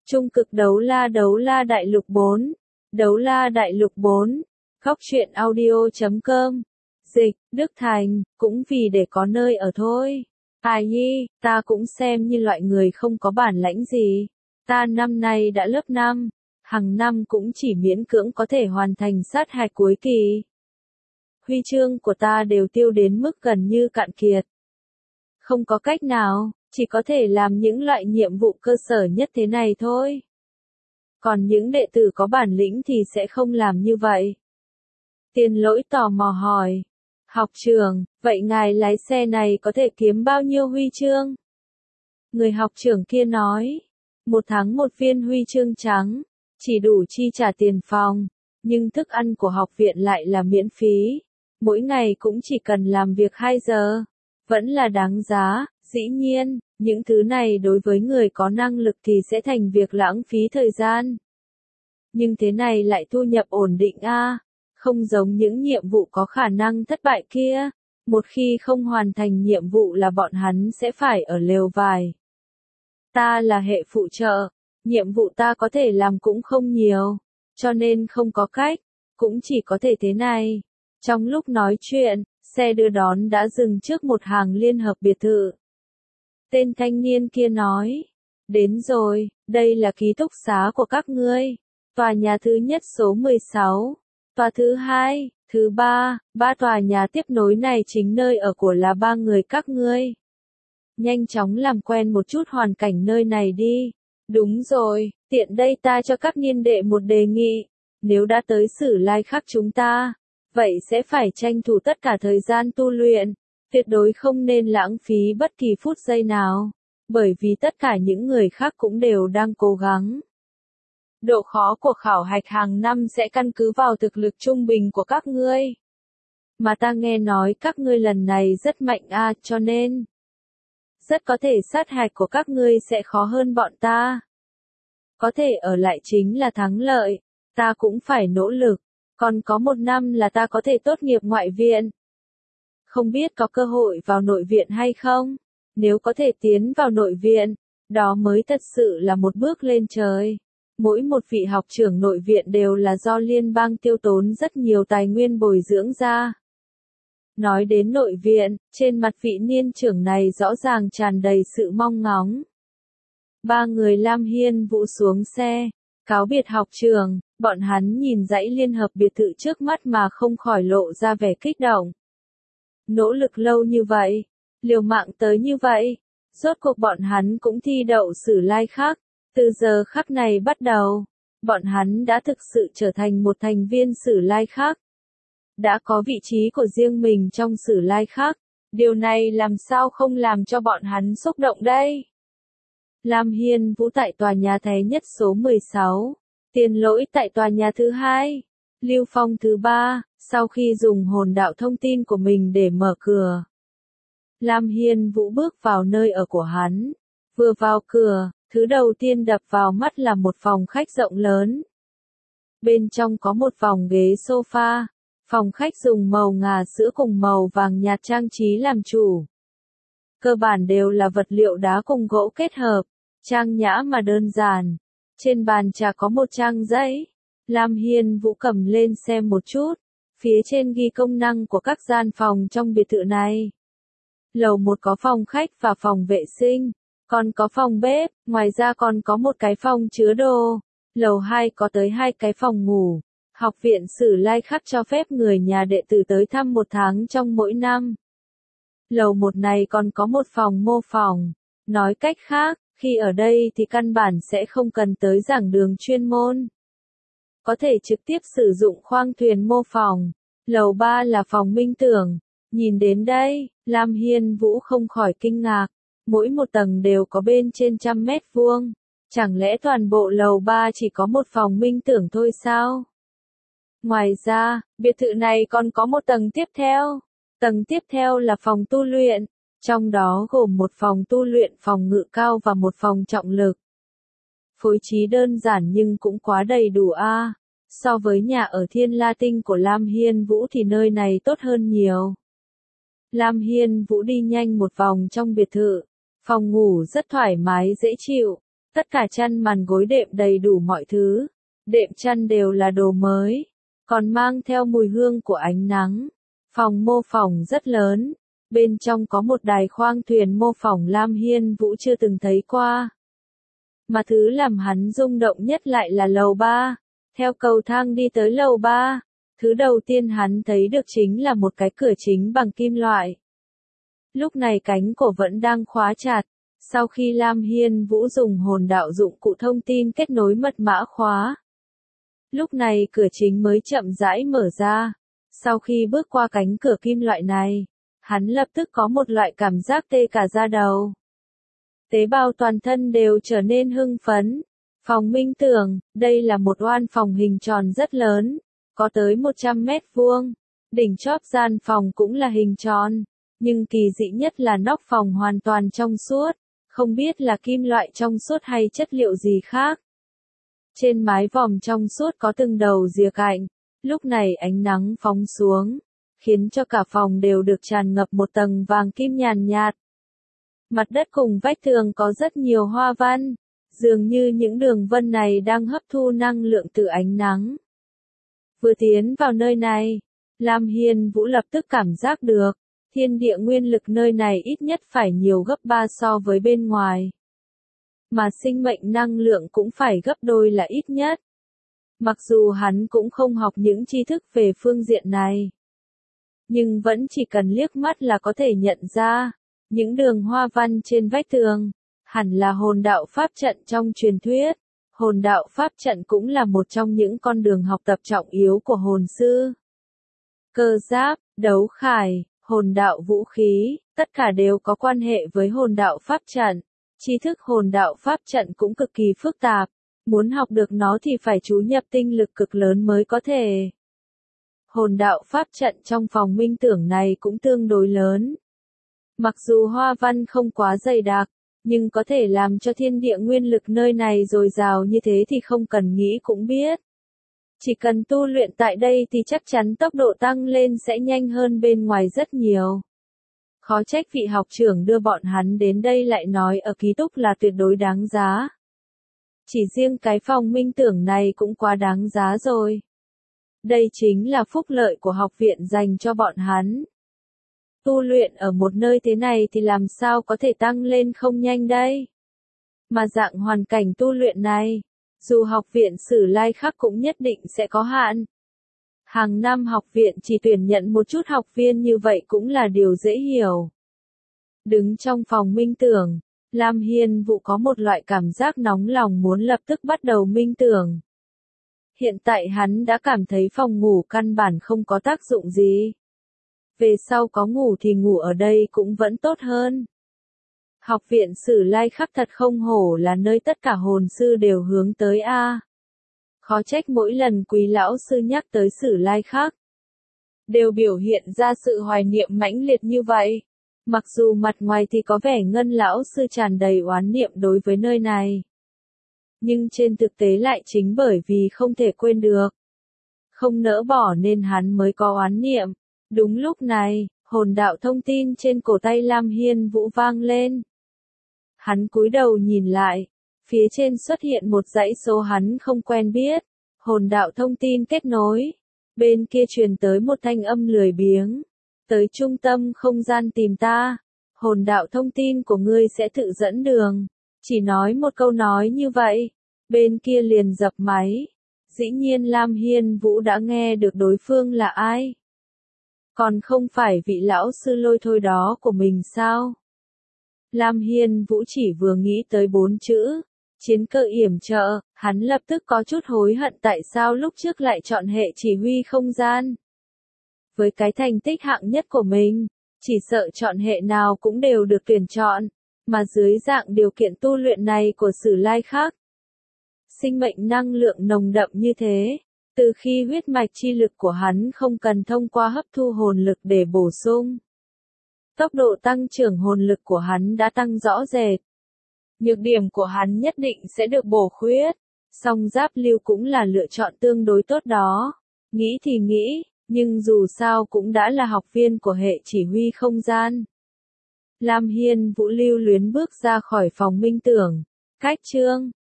Trung cực đấu la đại lục 4. Đấu la đại lục 4. Góc truyện audio.com. Dịch, Đức Thành, cũng vì để có nơi ở thôi. Ai nhi, ta cũng xem như loại người không có bản lãnh gì. Ta năm nay đã lớp 5, hàng năm cũng chỉ miễn cưỡng có thể hoàn thành sát hạch cuối kỳ. Huy chương của ta đều tiêu đến mức gần như cạn kiệt. Không có cách nào, chỉ có thể làm những loại nhiệm vụ cơ sở nhất thế này thôi. Còn những đệ tử có bản lĩnh thì sẽ không làm như vậy. Tiền Lỗi tò mò hỏi. Học trưởng, vậy ngài lái xe này có thể kiếm bao nhiêu huy chương? Người học trưởng kia nói. 1 tháng 1 viên huy chương trắng, chỉ đủ chi trả tiền phòng, nhưng thức ăn của học viện lại là miễn phí. Mỗi ngày cũng chỉ cần làm việc 2 giờ. Vẫn là đáng giá, dĩ nhiên, những thứ này đối với người có năng lực thì sẽ thành việc lãng phí thời gian. Nhưng thế này lại thu nhập ổn định a, không giống những nhiệm vụ có khả năng thất bại kia. Một khi không hoàn thành nhiệm vụ là bọn hắn sẽ phải ở lều vải. Ta là hệ phụ trợ, nhiệm vụ ta có thể làm cũng không nhiều, cho nên không có cách, cũng chỉ có thể thế này. Trong lúc nói chuyện, xe đưa đón đã dừng trước một hàng liên hợp biệt thự. Tên thanh niên kia nói, đến rồi, đây là ký túc xá của các ngươi. Tòa nhà thứ nhất số 16, tòa thứ 2, thứ 3, 3 tòa nhà tiếp nối này chính nơi ở của là 3 người các ngươi. Nhanh chóng làm quen một chút hoàn cảnh nơi này đi. Đúng rồi, tiện đây ta cho các niên đệ một đề nghị. Nếu đã tới Sử Lai Khắc chúng ta, vậy sẽ phải tranh thủ tất cả thời gian tu luyện. Tuyệt đối không nên lãng phí bất kỳ phút giây nào. Bởi vì tất cả những người khác cũng đều đang cố gắng. Độ khó của khảo hạch hàng năm sẽ căn cứ vào thực lực trung bình của các ngươi. Mà ta nghe nói các ngươi lần này rất mạnh cho nên rất có thể sát hạch của các ngươi sẽ khó hơn bọn ta. Có thể ở lại chính là thắng lợi, ta cũng phải nỗ lực, còn có 1 năm là ta có thể tốt nghiệp ngoại viện. Không biết có cơ hội vào nội viện hay không? Nếu có thể tiến vào nội viện, đó mới thật sự là một bước lên trời. Mỗi một vị học trưởng nội viện đều là do liên bang tiêu tốn rất nhiều tài nguyên bồi dưỡng ra. Nói đến nội viện, trên mặt vị niên trưởng này rõ ràng tràn đầy sự mong ngóng. 3 người Lam Hiên Vũ xuống xe, cáo biệt học trường, bọn hắn nhìn dãy liên hợp biệt thự trước mắt mà không khỏi lộ ra vẻ kích động. Nỗ lực lâu như vậy, liều mạng tới như vậy, rốt cuộc bọn hắn cũng thi đậu Sử Lai Khắc. Từ giờ khắc này bắt đầu, bọn hắn đã thực sự trở thành một thành viên Sử Lai Khắc. Đã có vị trí của riêng mình trong Sử Lai Khắc, điều này làm sao không làm cho bọn hắn xúc động đây? Lam Hiên Vũ tại tòa nhà thứ nhất số 16, Tiền Lỗi tại tòa nhà thứ 2, Lưu Phong thứ 3, sau khi dùng hồn đạo thông tin của mình để mở cửa. Lam Hiên Vũ bước vào nơi ở của hắn, vừa vào cửa, thứ đầu tiên đập vào mắt là một phòng khách rộng lớn. Bên trong có một phòng ghế sofa. Phòng khách dùng màu ngà sữa cùng màu vàng nhạt trang trí làm chủ. Cơ bản đều là vật liệu đá cùng gỗ kết hợp, trang nhã mà đơn giản. Trên bàn trà có một trang giấy. Lam Hiên Vũ cầm lên xem một chút. Phía trên ghi công năng của các gian phòng trong biệt thự này. Lầu 1 có phòng khách và phòng vệ sinh, còn có phòng bếp, ngoài ra còn có một cái phòng chứa đồ. Lầu 2 có tới 2 cái phòng ngủ. Học viện Sử Lai Khắc cho phép người nhà đệ tử tới thăm 1 tháng trong mỗi năm. Lầu 1 này còn có một phòng mô phỏng. Nói cách khác, khi ở đây thì căn bản sẽ không cần tới giảng đường chuyên môn. Có thể trực tiếp sử dụng khoang thuyền mô phỏng. Lầu 3 là phòng minh tưởng. Nhìn đến đây, Lam Hiên Vũ không khỏi kinh ngạc. Mỗi một tầng đều có bên trên 100 mét vuông. Chẳng lẽ toàn bộ lầu 3 chỉ có một phòng minh tưởng thôi sao? Ngoài ra, biệt thự này còn có một tầng tiếp theo. Tầng tiếp theo là phòng tu luyện, trong đó gồm một phòng tu luyện, phòng ngự cao và một phòng trọng lực. Phối trí đơn giản nhưng cũng quá đầy đủ So với nhà ở Thiên La Tinh của Lam Hiên Vũ thì nơi này tốt hơn nhiều. Lam Hiên Vũ đi nhanh một vòng trong biệt thự. Phòng ngủ rất thoải mái dễ chịu. Tất cả chăn màn gối đệm đầy đủ mọi thứ. Đệm chăn đều là đồ mới, còn mang theo mùi hương của ánh nắng. Phòng mô phỏng rất lớn, bên trong có một đài khoang thuyền mô phỏng Lam Hiên Vũ chưa từng thấy qua. Mà thứ làm hắn rung động nhất lại là lầu 3. Theo cầu thang đi tới lầu 3, thứ đầu tiên hắn thấy được chính là một cái cửa chính bằng kim loại. Lúc này cánh cổ vẫn đang khóa chặt. Sau khi Lam Hiên Vũ dùng hồn đạo dụng cụ thông tin kết nối mật mã khóa, lúc này cửa chính mới chậm rãi mở ra. Sau khi bước qua cánh cửa kim loại này, hắn lập tức có một loại cảm giác tê cả da đầu. Tế bào toàn thân đều trở nên hưng phấn. Phòng minh tưởng, đây là một oan phòng hình tròn rất lớn, có tới 100 mét vuông. Đỉnh chóp gian phòng cũng là hình tròn, nhưng kỳ dị nhất là nóc phòng hoàn toàn trong suốt, không biết là kim loại trong suốt hay chất liệu gì khác. Trên mái vòm trong suốt có từng đầu rìa cạnh, lúc này ánh nắng phóng xuống, khiến cho cả phòng đều được tràn ngập một tầng vàng kim nhàn nhạt. Mặt đất cùng vách tường có rất nhiều hoa văn, dường như những đường vân này đang hấp thu năng lượng từ ánh nắng. Vừa tiến vào nơi này, Lam Hiên Vũ lập tức cảm giác được, thiên địa nguyên lực nơi này ít nhất phải nhiều gấp 3 so với bên ngoài. Mà sinh mệnh năng lượng cũng phải gấp đôi là ít nhất. Mặc dù hắn cũng không học những tri thức về phương diện này, nhưng vẫn chỉ cần liếc mắt là có thể nhận ra, những đường hoa văn trên vách tường, hẳn là hồn đạo pháp trận trong truyền thuyết. Hồn đạo pháp trận cũng là một trong những con đường học tập trọng yếu của hồn sư. Cơ giáp, đấu khải, hồn đạo vũ khí, tất cả đều có quan hệ với hồn đạo pháp trận. Tri thức hồn đạo pháp trận cũng cực kỳ phức tạp, muốn học được nó thì phải chú nhập tinh lực cực lớn mới có thể. Hồn đạo pháp trận trong phòng minh tưởng này cũng tương đối lớn. Mặc dù hoa văn không quá dày đặc, nhưng có thể làm cho thiên địa nguyên lực nơi này dồi dào như thế thì không cần nghĩ cũng biết. Chỉ cần tu luyện tại đây thì chắc chắn tốc độ tăng lên sẽ nhanh hơn bên ngoài rất nhiều. Khó trách vị học trưởng đưa bọn hắn đến đây lại nói ở ký túc là tuyệt đối đáng giá. Chỉ riêng cái phòng minh tưởng này cũng quá đáng giá rồi. Đây chính là phúc lợi của học viện dành cho bọn hắn. Tu luyện ở một nơi thế này thì làm sao có thể tăng lên không nhanh đây? Mà dạng hoàn cảnh tu luyện này, dù học viện Sử Lai Khắc cũng nhất định sẽ có hạn. Hàng năm học viện chỉ tuyển nhận một chút học viên như vậy cũng là điều dễ hiểu. Đứng trong phòng minh tưởng, Lam Hiên Vũ có một loại cảm giác nóng lòng muốn lập tức bắt đầu minh tưởng. Hiện tại hắn đã cảm thấy phòng ngủ căn bản không có tác dụng gì. Về sau có ngủ thì ngủ ở đây cũng vẫn tốt hơn. Học viện Sử Lai Khắc thật không hổ là nơi tất cả hồn sư đều hướng tới a. Khó trách mỗi lần Quý lão sư nhắc tới Sử Lai Khắc, đều biểu hiện ra sự hoài niệm mãnh liệt như vậy. Mặc dù mặt ngoài thì có vẻ Ngân lão sư tràn đầy oán niệm đối với nơi này, nhưng trên thực tế lại chính bởi vì không thể quên được, không nỡ bỏ nên hắn mới có oán niệm. Đúng lúc này, hồn đạo thông tin trên cổ tay Lam Hiên Vũ vang lên. Hắn cúi đầu nhìn lại, phía trên xuất hiện một dãy số hắn không quen biết. Hồn đạo thông tin kết nối. Bên kia truyền tới một thanh âm lười biếng. Tới trung tâm không gian tìm ta. Hồn đạo thông tin của ngươi sẽ tự dẫn đường. Chỉ nói một câu nói như vậy. Bên kia liền dập máy. Dĩ nhiên Lam Hiên Vũ đã nghe được đối phương là ai. Còn không phải vị lão sư lôi thôi đó của mình sao? Lam Hiên Vũ chỉ vừa nghĩ tới 4 chữ, chiến cơ yểm trợ, hắn lập tức có chút hối hận tại sao lúc trước lại chọn hệ chỉ huy không gian. Với cái thành tích hạng nhất của mình, chỉ sợ chọn hệ nào cũng đều được tuyển chọn, mà dưới dạng điều kiện tu luyện này của Sử Lai Khắc, sinh mệnh năng lượng nồng đậm như thế. Từ khi huyết mạch chi lực của hắn không cần thông qua hấp thu hồn lực để bổ sung, tốc độ tăng trưởng hồn lực của hắn đã tăng rõ rệt. Nhược điểm của hắn nhất định sẽ được bổ khuyết, song giáp lưu cũng là lựa chọn tương đối tốt đó. Nghĩ thì nghĩ, nhưng dù sao cũng đã là học viên của hệ chỉ huy không gian. Lam Hiên Vũ lưu luyến bước ra khỏi phòng minh tưởng, Cách chương